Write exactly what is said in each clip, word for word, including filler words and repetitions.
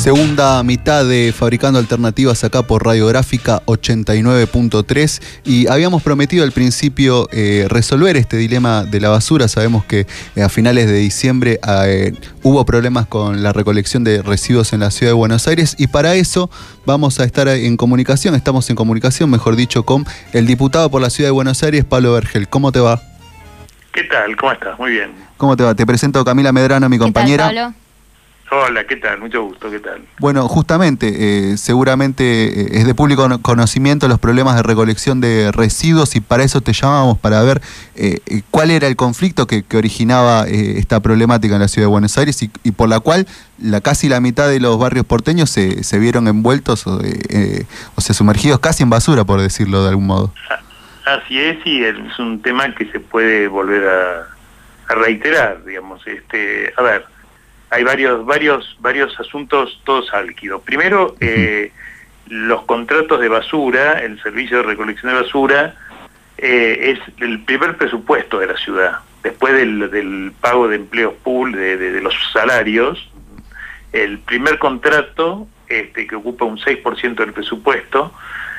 Segunda mitad de Fabricando Alternativas acá por Radiográfica ochenta y nueve punto tres, y habíamos prometido al principio eh, resolver este dilema de la basura. Sabemos que eh, a finales de diciembre eh, hubo problemas con la recolección de residuos en la ciudad de Buenos Aires, y para eso vamos a estar en comunicación, estamos en comunicación, mejor dicho, con el diputado por la ciudad de Buenos Aires, Pablo Vergel. ¿Cómo te va? ¿Qué tal? ¿Cómo estás? Muy bien. ¿Cómo te va? Te presento a Camila Medrano, mi compañera. ¿Qué tal, Pablo? Hola, ¿qué tal? Mucho gusto, ¿qué tal? Bueno, justamente, eh, seguramente eh, es de público conocimiento los problemas de recolección de residuos, y para eso te llamamos, para ver eh, cuál era el conflicto que, que originaba eh, esta problemática en la ciudad de Buenos Aires, y, y por la cual la casi la mitad de los barrios porteños se, se vieron envueltos o, eh, o sea, sumergidos casi en basura, por decirlo de algún modo. Así es, y es un tema que se puede volver a, a reiterar, digamos. Este, a ver, hay varios varios varios asuntos, todos álgidos. Primero, eh, los contratos de basura, el servicio de recolección de basura, eh, es el primer presupuesto de la ciudad. Después del, del pago de empleos pool, de, de, de los salarios, el primer contrato, este, que ocupa un seis por ciento del presupuesto,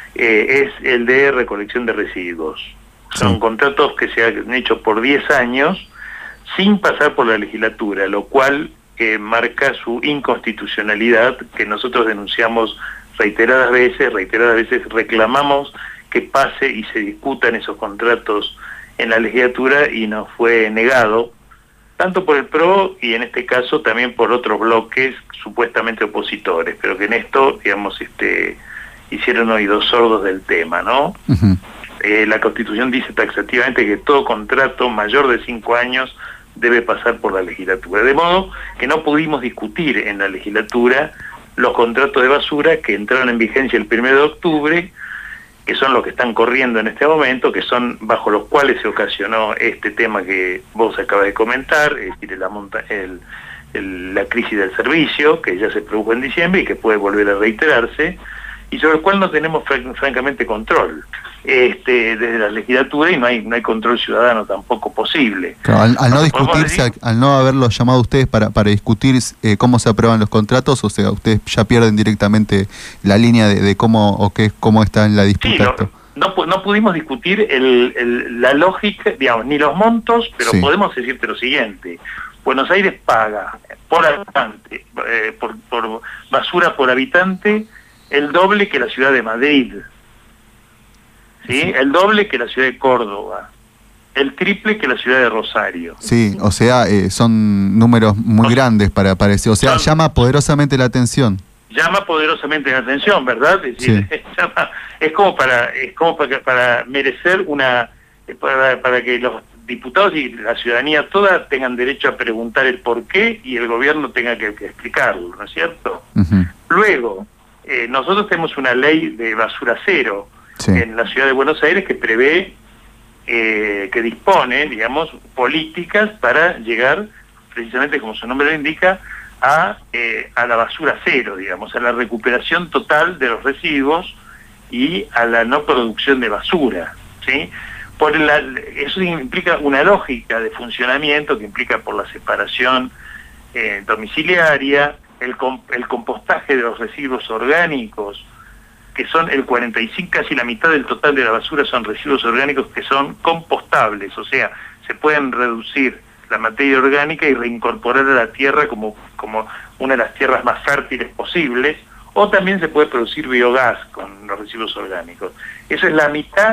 eh, es el de recolección de residuos. Son sí. contratos que se han hecho por diez años sin pasar por la legislatura, lo cual que marca su inconstitucionalidad, que nosotros denunciamos reiteradas veces, reiteradas veces reclamamos que pase y se discutan esos contratos en la legislatura, y nos fue negado, tanto por el P R O y en este caso también por otros bloques supuestamente opositores, pero que en esto, digamos, este, hicieron oídos sordos del tema, ¿no? Uh-huh. eh, la Constitución dice taxativamente que todo contrato mayor de cinco años debe pasar por la legislatura, de modo que no pudimos discutir en la legislatura los contratos de basura que entraron en vigencia el primero de octubre, que son los que están corriendo en este momento, que son bajo los cuales se ocasionó este tema que vos acabas de comentar, es decir, la, monta el, el, la crisis del servicio, que ya se produjo en diciembre y que puede volver a reiterarse, y sobre el cual no tenemos fran francamente control este, desde la legislatura, y no hay no hay control ciudadano tampoco posible. Claro, al, al no discutirse, al, al no haberlos llamado a ustedes para, para discutir eh, cómo se aprueban los contratos, o sea, ustedes ya pierden directamente la línea de, de cómo o qué cómo está en la disputa. Sí, no, no, no pudimos discutir el, el, la lógica, digamos, ni los montos, pero sí. podemos decirte lo siguiente: Buenos Aires paga por habitante, eh, por, por basura por habitante, el doble que la ciudad de Madrid, ¿sí? Sí. El doble que la ciudad de Córdoba, el triple que la ciudad de Rosario. Sí, o sea, eh, son números muy o, grandes para aparecer, o sea, son, llama poderosamente la atención. Llama poderosamente la atención, ¿verdad? Es decir, sí. llama, es como para es como para, para merecer una, para, para que los diputados y la ciudadanía toda tengan derecho a preguntar el por qué, y el gobierno tenga que, que explicarlo, ¿no es cierto? Uh-huh. Luego, Eh, nosotros tenemos una ley de basura cero sí. en la ciudad de Buenos Aires que prevé, eh, que dispone, digamos, políticas para llegar, precisamente como su nombre lo indica, a, eh, a la basura cero, digamos, a la recuperación total de los residuos y a la no producción de basura, ¿sí? Por la, eso implica una lógica de funcionamiento que implica por la separación eh, domiciliaria, El, comp el compostaje de los residuos orgánicos, que son el cuarenta y cinco, casi la mitad del total de la basura son residuos orgánicos que son compostables, o sea, se pueden reducir la materia orgánica y reincorporar a la tierra como, como una de las tierras más fértiles posibles, o también se puede producir biogás con los residuos orgánicos. Eso es la mitad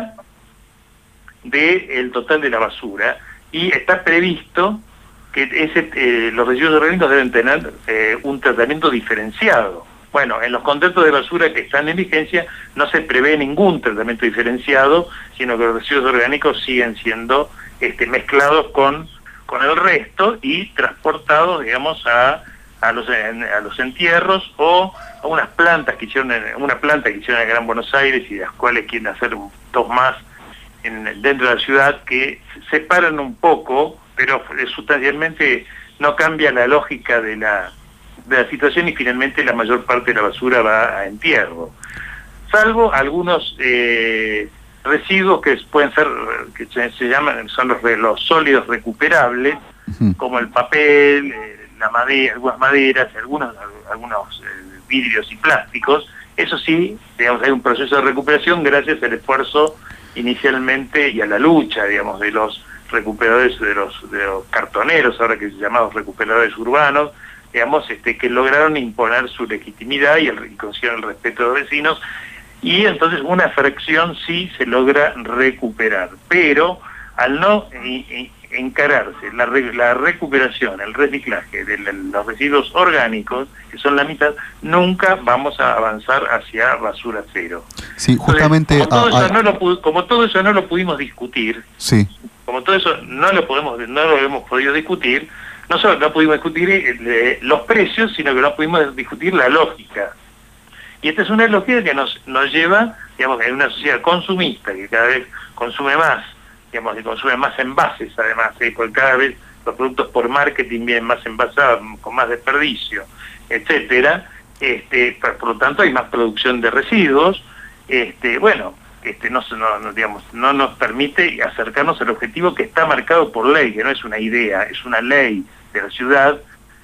del total de la basura, y está previsto que ese, eh, los residuos orgánicos deben tener eh, un tratamiento diferenciado. Bueno, en los contratos de basura que están en vigencia no se prevé ningún tratamiento diferenciado, sino que los residuos orgánicos siguen siendo este, mezclados con, con el resto y transportados, digamos, a, a, los, a los entierros o a unas plantas que hicieron, en, una planta que hicieron en el Gran Buenos Aires, y las cuales quieren hacer dos más en, dentro de la ciudad, que separan un poco, pero sustancialmente no cambia la lógica de la, de la situación, y finalmente la mayor parte de la basura va a entierro. Salvo algunos eh, residuos que pueden ser, que se, se llaman, son los, los sólidos recuperables, uh-huh. como el papel, eh, la madera, algunas maderas, algunos, algunos eh, vidrios y plásticos. Eso sí, digamos, hay un proceso de recuperación gracias al esfuerzo inicialmente y a la lucha, digamos, de los recuperadores, de los, de los cartoneros, ahora que se llamados recuperadores urbanos, digamos, este, que lograron imponer su legitimidad y, el, y consiguieron el respeto de los vecinos, y entonces una fracción sí se logra recuperar, pero al no y, y, encararse la, la recuperación, el reciclaje de los residuos orgánicos, que son la mitad, nunca vamos a avanzar hacia basura cero. Sí, justamente... Entonces, como, todo a, a... eso no lo, como todo eso no lo pudimos discutir, sí. como todo eso no lo podemos, no lo hemos podido discutir, no solo no pudimos discutir eh, los precios, sino que no pudimos discutir la lógica. Y esta es una lógica que nos, nos lleva, digamos, en una sociedad consumista, que cada vez consume más, digamos, que consume más envases además, ¿eh? Porque cada vez los productos por marketing vienen más envasados, con más desperdicio, etcétera. Este, por lo tanto hay más producción de residuos. Este, bueno, este, no, no, digamos, no nos permite acercarnos al objetivo que está marcado por ley, que no es una idea, es una ley de la ciudad,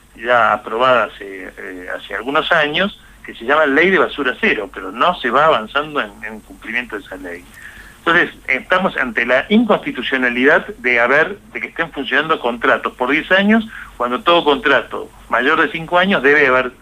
ya aprobada hace, eh, hace algunos años, que se llama Ley de Basura Cero, pero no se va avanzando en, en cumplimiento de esa ley. Entonces, estamos ante la inconstitucionalidad de haber, de que estén funcionando contratos por diez años, cuando todo contrato mayor de cinco años debe haber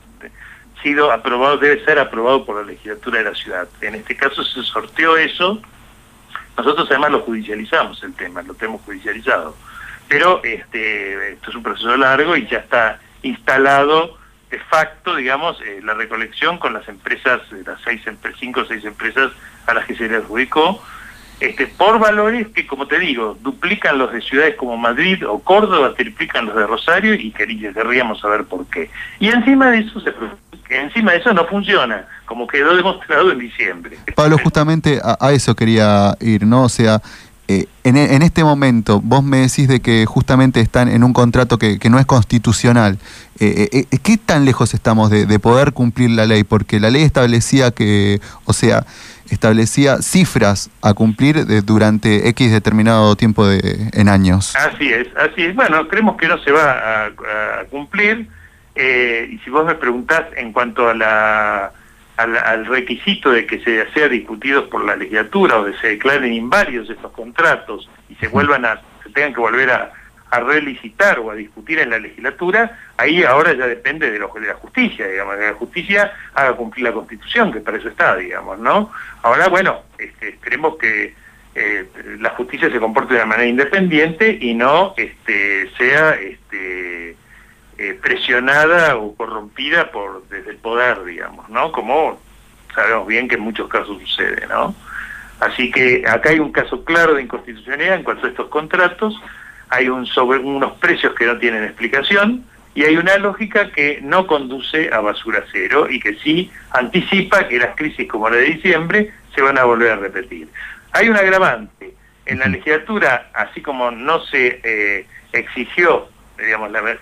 sido aprobado, debe ser aprobado por la legislatura de la ciudad. En este caso se sorteó eso, nosotros además lo judicializamos el tema, lo tenemos judicializado. Pero este, esto es un proceso largo y ya está instalado de facto, digamos, eh, la recolección con las empresas, las seis, cinco o seis empresas a las que se le adjudicó, este, por valores que, como te digo, duplican los de ciudades como Madrid o Córdoba, triplican los de Rosario, y querríamos saber por qué. Y encima de eso, se, encima de eso no funciona, como quedó demostrado en diciembre. Pablo, justamente a, a eso quería ir, ¿no? O sea, eh, en, en este momento vos me decís de que justamente están en un contrato que, que no es constitucional. Eh, eh, ¿Qué tan lejos estamos de, de poder cumplir la ley? Porque la ley establecía que, o sea, establecía cifras a cumplir de, durante X determinado tiempo de, en años. Así es, así es. Bueno, creemos que no se va a, a cumplir, eh, y si vos me preguntás en cuanto a la, al, al requisito de que se sea discutidos por la legislatura o de se declaren inválidos estos contratos y se vuelvan a, se tengan que volver a a relicitar o a discutir en la legislatura, ahí ahora ya depende de, lo, de la justicia, digamos, que la justicia haga cumplir la Constitución, que para eso está, digamos, ¿no? Ahora, bueno, este, esperemos que eh, la justicia se comporte de una manera independiente y no este, sea este, eh, presionada o corrompida por desde el poder, digamos, ¿no? Como sabemos bien que en muchos casos sucede, ¿no? Así que acá hay un caso claro de inconstitucionalidad en cuanto a estos contratos. Hay un sobre, unos precios que no tienen explicación, y hay una lógica que no conduce a basura cero y que sí anticipa que las crisis como la de diciembre se van a volver a repetir. Hay un agravante. En la legislatura, así como no se eh, exigió, digamos, la,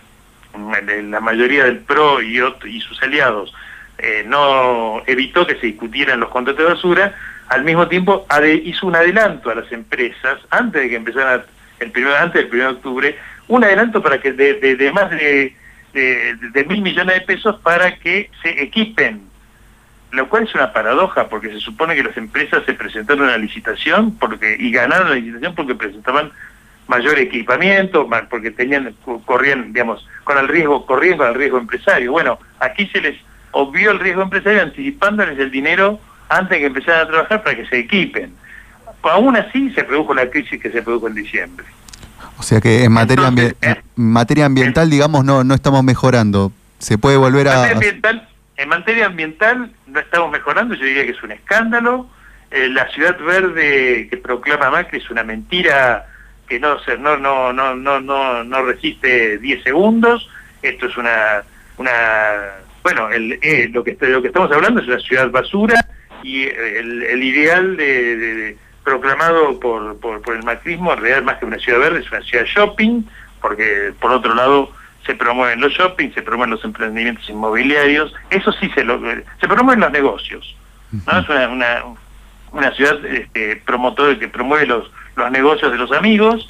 la mayoría del P R O y, y sus aliados eh, no evitó que se discutieran los contratos de basura, al mismo tiempo hizo un adelanto a las empresas antes de que empezaran a el primero, antes del primero de octubre, un adelanto para que de, de, de más de, de, de mil millones de pesos para que se equipen, lo cual es una paradoja, porque se supone que las empresas se presentaron a la licitación porque y ganaron la licitación porque presentaban mayor equipamiento, porque tenían corrían, digamos, con el riesgo, corrían con el riesgo empresario. Bueno, aquí se les obvió el riesgo empresario anticipándoles el dinero antes de que empezaran a trabajar para que se equipen. Aún así se produjo la crisis que se produjo en diciembre. O sea que en materia, Entonces, ambi eh, en materia ambiental, eh, digamos, no no estamos mejorando. Se puede volver a... Ambiental, en materia ambiental no estamos mejorando, yo diría que es un escándalo. Eh, la ciudad verde que proclama Macri es una mentira que no no no no no no, no resiste diez segundos. Esto es una... una bueno, el, eh, lo, que, lo que estamos hablando es una ciudad basura, y el, el ideal de... de, de proclamado por, por, por el macrismo, en realidad más que una ciudad verde, es una ciudad shopping, porque por otro lado se promueven los shopping, se promueven los emprendimientos inmobiliarios, eso sí se lo, se promueven los negocios, ¿no? Es una, una, una ciudad este, promotora que promueve los, los negocios de los amigos,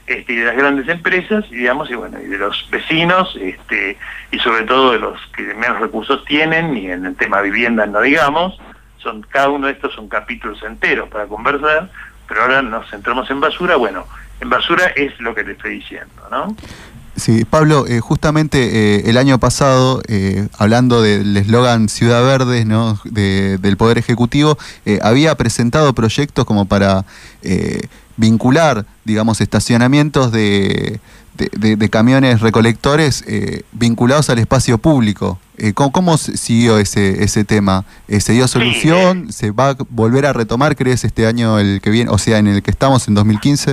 este, y de las grandes empresas, y, digamos, y bueno, y de los vecinos, este, y sobre todo de los que menos recursos tienen, y en el tema vivienda no digamos, son cada uno de estos son capítulos enteros para conversar, pero ahora nos centramos en basura. Bueno, en basura es lo que te estoy diciendo, ¿no? Sí, Pablo, eh, justamente eh, el año pasado, eh, hablando del eslogan Ciudad Verde, ¿no?, de, del Poder Ejecutivo, eh, había presentado proyectos como para eh, vincular, digamos, estacionamientos de, de, de, de camiones recolectores eh, vinculados al espacio público. Eh, ¿cómo, ¿Cómo siguió ese, ese tema? Eh, ¿Se dio solución? Sí, eh. ¿Se va a volver a retomar, crees, este año el que viene, o sea, en el que estamos, en dos mil quince?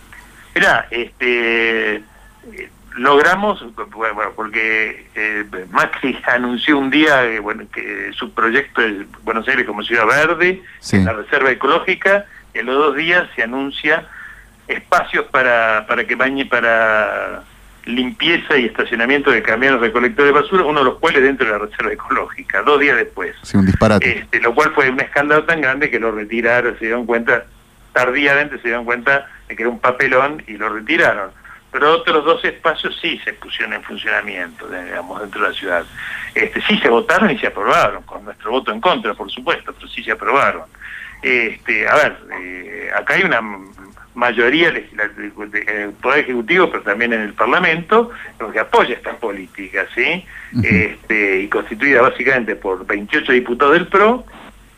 Mirá, este... logramos, bueno, porque eh, Macri anunció un día eh, bueno, que su proyecto es Buenos Aires como ciudad verde, sí, en la reserva ecológica, y en los dos días se anuncia espacios para para que bañe para limpieza y estacionamiento de camiones recolectores de basura, uno de los cuales dentro de la reserva ecológica, dos días después. Sí, un disparate. Este, lo cual fue un escándalo tan grande que lo retiraron, se dieron cuenta, tardíamente se dieron cuenta de que era un papelón y lo retiraron. Pero otros dos espacios sí se pusieron en funcionamiento, digamos, dentro de la ciudad. Este, sí se votaron y se aprobaron, con nuestro voto en contra, por supuesto, pero sí se aprobaron. Este, a ver, eh, acá hay una mayoría legislativa en el Poder Ejecutivo, pero también en el Parlamento, que apoya estas políticas, ¿sí? Uh-huh. Este, y constituida básicamente por veintiocho diputados del P R O,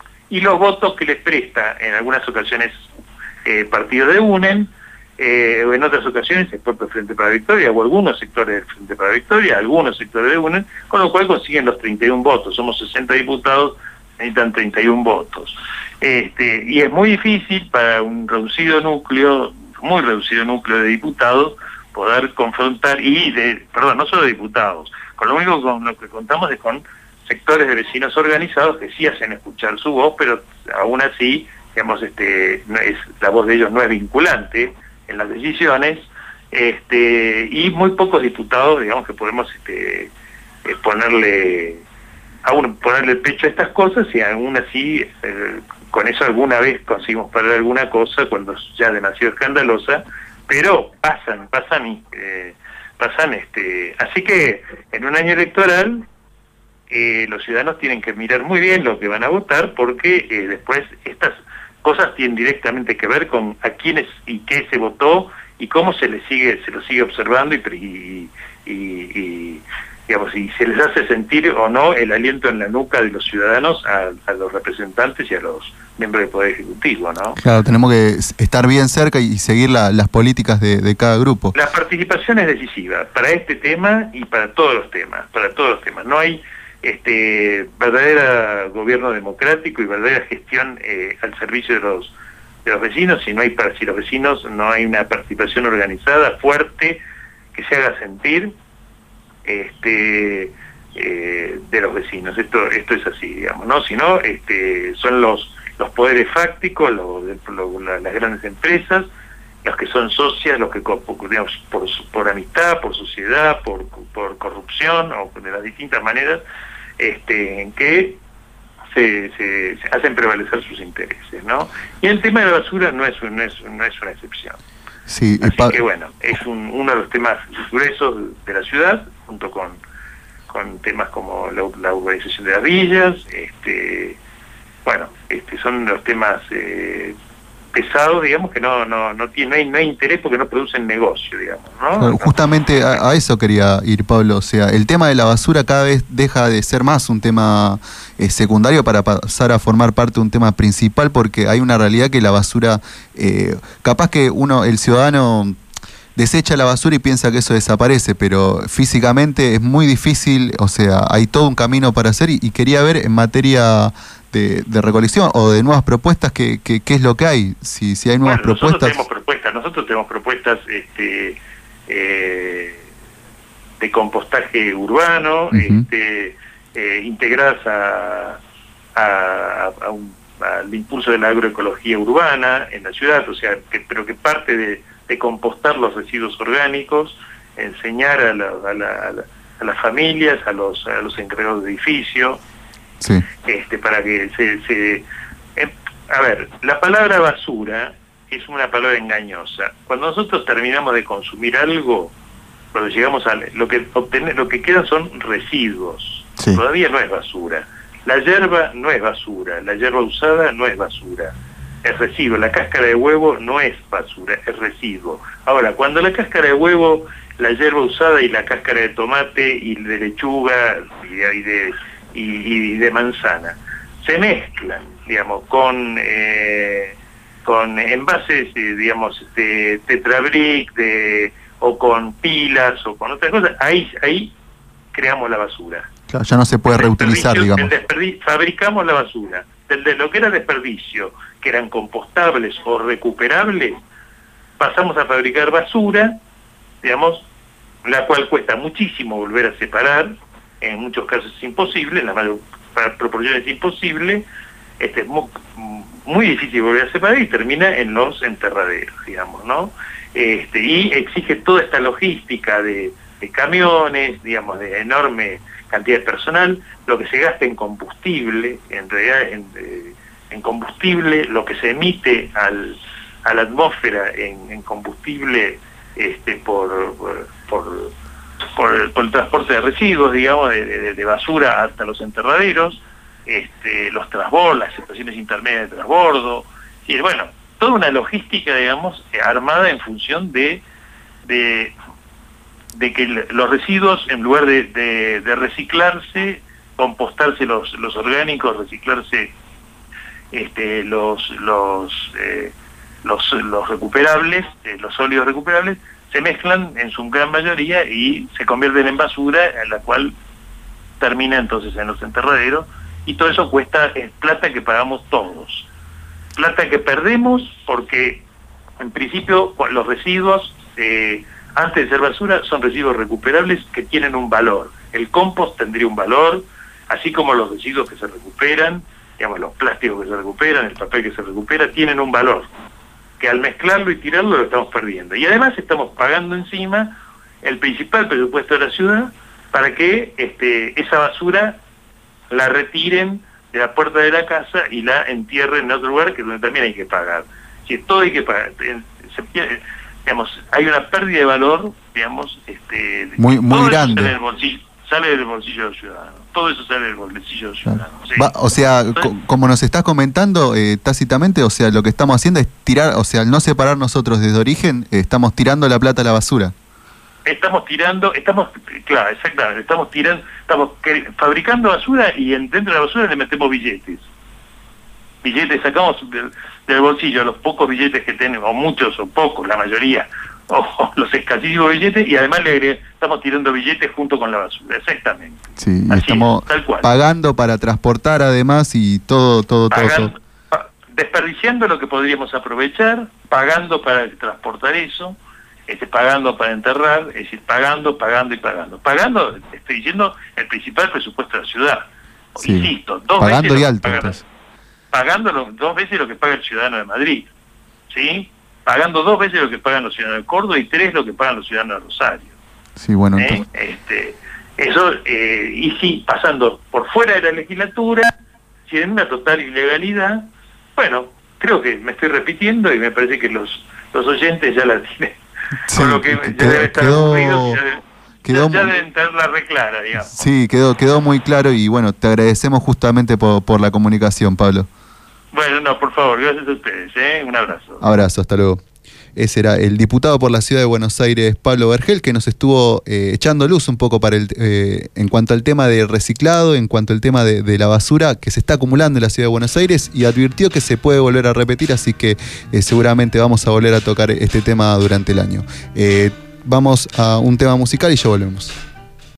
y los votos que les presta en algunas ocasiones eh, partido de UNEN, Eh, o en otras ocasiones el propio Frente para la Victoria, o algunos sectores del Frente para la Victoria, algunos sectores de UNEN, con lo cual consiguen los treinta y uno votos. Somos sesenta diputados, necesitan treinta y uno votos. Este, y es muy difícil para un reducido núcleo, muy reducido núcleo de diputados, poder confrontar, y de, perdón, no solo de diputados, con lo único con lo que contamos es con sectores de vecinos organizados que sí hacen escuchar su voz, pero aún así, digamos, este, no es, la voz de ellos no es vinculante en las decisiones, este, y muy pocos diputados, digamos, que podemos este, eh, ponerle aún ponerle el pecho a estas cosas, y aún así eh, con eso alguna vez conseguimos parar alguna cosa cuando ya es demasiado escandalosa, pero pasan, pasan y eh, pasan este, así que en un año electoral eh, los ciudadanos tienen que mirar muy bien lo que van a votar, porque eh, después estas cosas tienen directamente que ver con a quiénes y qué se votó y cómo se les sigue, se lo sigue observando, y, y, y digamos, y se les hace sentir o no el aliento en la nuca de los ciudadanos a, a los representantes y a los miembros del Poder Ejecutivo, ¿no? Claro, tenemos que estar bien cerca y seguir la, las políticas de, de cada grupo. La participación es decisiva para este tema y para todos los temas, para todos los temas. No hay este verdadera gobierno democrático y verdadera gestión eh, al servicio de los de los vecinos si no hay si los vecinos no hay una participación organizada fuerte que se haga sentir este eh, de los vecinos. Esto esto es así, digamos, ¿no? Si no, este son los los poderes fácticos, los, los, las grandes empresas, los que son socias, los que, digamos, por, por amistad, por sociedad, por, por corrupción o de las distintas maneras, este, en que se, se, se hacen prevalecer sus intereses, ¿no? Y el tema de la basura no es, no es, no es una excepción. Sí, así que bueno, es un, uno de los temas gruesos de la ciudad, junto con, con temas como la, la urbanización de las villas, este, bueno, este, son los temas eh, pesados, digamos, que no no no tiene no hay, no hay interés porque no producen negocio, digamos, ¿no? Claro, justamente a, a eso quería ir, Pablo. O sea, el tema de la basura cada vez deja de ser más un tema eh, secundario para pasar a formar parte de un tema principal, porque hay una realidad que la basura, eh, capaz que uno, el ciudadano, desecha la basura y piensa que eso desaparece, pero físicamente es muy difícil. O sea, hay todo un camino para hacer, y, y quería ver en materia De, de recolección o de nuevas propuestas, ¿qué, qué, qué es lo que hay? Si, si hay nuevas bueno, nosotros propuestas. Tenemos propuestas. Nosotros tenemos propuestas este, eh, de compostaje urbano, uh-huh. este, eh, integradas a, a, a un, al impulso de la agroecología urbana en la ciudad, o sea, que, pero que parte de, de compostar los residuos orgánicos, enseñar a, la, a, la, a, la, a las familias, a los, a los encargados de edificio, sí. este, para que se, se eh, a ver, la palabra basura es una palabra engañosa. Cuando nosotros terminamos de consumir algo, cuando llegamos a lo que obtener, lo que quedan son residuos. Sí. Todavía no es basura. La yerba no es basura, la yerba usada no es basura, es residuo. La cáscara de huevo no es basura, es residuo. Ahora, cuando la cáscara de huevo, la yerba usada y la cáscara de tomate y de lechuga y de, y, y de manzana se mezclan, digamos, con eh, con envases, eh, digamos, de tetrabric, de o con pilas o con otras cosas, ahí ahí creamos la basura. Claro, ya no se puede reutilizar, digamos. Fabricamos la basura. De lo que era desperdicio, que eran compostables o recuperables, pasamos a fabricar basura, digamos, la cual cuesta muchísimo volver a separar, en muchos casos es imposible, en la mayor proporción es imposible, este, es muy, muy difícil volver a separar y termina en los enterraderos, digamos, ¿no? Este, y exige toda esta logística de, de camiones, digamos, de enorme cantidad de personal, lo que se gasta en combustible, en realidad en, en combustible, lo que se emite al, a la atmósfera en, en combustible este, por, por, por, por, el, por el transporte de residuos, digamos, de, de, de basura hasta los enterraderos, este, los transbordos, las estaciones intermedias de transbordo, y bueno, toda una logística, digamos, armada en función de, de de que los residuos, en lugar de, de, de reciclarse, compostarse los, los orgánicos, reciclarse este, los, los, eh, los, los recuperables, eh, los sólidos recuperables, se mezclan en su gran mayoría y se convierten en basura, en la cual termina entonces en los enterraderos, y todo eso cuesta es plata que pagamos todos. Plata que perdemos porque, en principio, los residuos... Eh, antes de ser basura, son residuos recuperables que tienen un valor. El compost tendría un valor, así como los residuos que se recuperan, digamos, los plásticos que se recuperan, el papel que se recupera, tienen un valor, que al mezclarlo y tirarlo lo estamos perdiendo. Y además estamos pagando encima el principal presupuesto de la ciudad para que este, esa basura la retiren de la puerta de la casa y la entierren en otro lugar, que donde también hay que pagar. Si todo hay que pagar, se pierde, digamos, hay una pérdida de valor, digamos, este, muy, muy grande. Sale del bolsillo, sale del bolsillo del ciudadano. Todo eso sale del bolsillo del ciudadano. ¿Sí? Va, o sea, co como nos estás comentando eh, tácitamente, o sea, lo que estamos haciendo es tirar, o sea, al no separar nosotros desde origen, eh, estamos tirando la plata a la basura. Estamos tirando, estamos, claro, exactamente, estamos tirando, estamos fabricando basura y en, dentro de la basura le metemos billetes. Billetes, sacamos del, del bolsillo los pocos billetes que tenemos, o muchos o pocos, la mayoría, o, o los escasísimos billetes, y además le estamos tirando billetes junto con la basura, exactamente. Sí, así estamos es, tal cual. Pagando para transportar además y todo, todo, pagando, todo. Pa, desperdiciando lo que podríamos aprovechar, pagando para transportar eso, este, pagando para enterrar, es decir, pagando, pagando y pagando. Pagando, estoy diciendo, el principal presupuesto de la ciudad. Sí. Insisto, dos pagando veces y alto. Pagan, pagando lo, dos veces lo que paga el ciudadano de Madrid, ¿sí? Pagando dos veces lo que pagan los ciudadanos de Córdoba y tres lo que pagan los ciudadanos de Rosario. Sí, bueno, ¿Eh? entonces... este, eso, eh, y sí, pasando por fuera de la legislatura, si en una total ilegalidad, bueno, creo que me estoy repitiendo y me parece que los, los oyentes ya la tienen, sí, con lo que ya quedó, debe estar quedó... aburridos, ya debe, Quedó, ya, ya deben tenerla reclara, digamos. Sí, quedó, quedó muy claro y bueno, te agradecemos justamente por, por la comunicación, Pablo. Bueno, no, por favor, gracias a ustedes, ¿eh? Un abrazo. Abrazo, hasta luego. Ese era el diputado por la Ciudad de Buenos Aires, Pablo Vergel, que nos estuvo eh, echando luz un poco para el, eh, en cuanto al tema de reciclado, en cuanto al tema de, de la basura que se está acumulando en la Ciudad de Buenos Aires, y advirtió que se puede volver a repetir, así que eh, seguramente vamos a volver a tocar este tema durante el año. Eh, vamos a un tema musical y ya volvemos.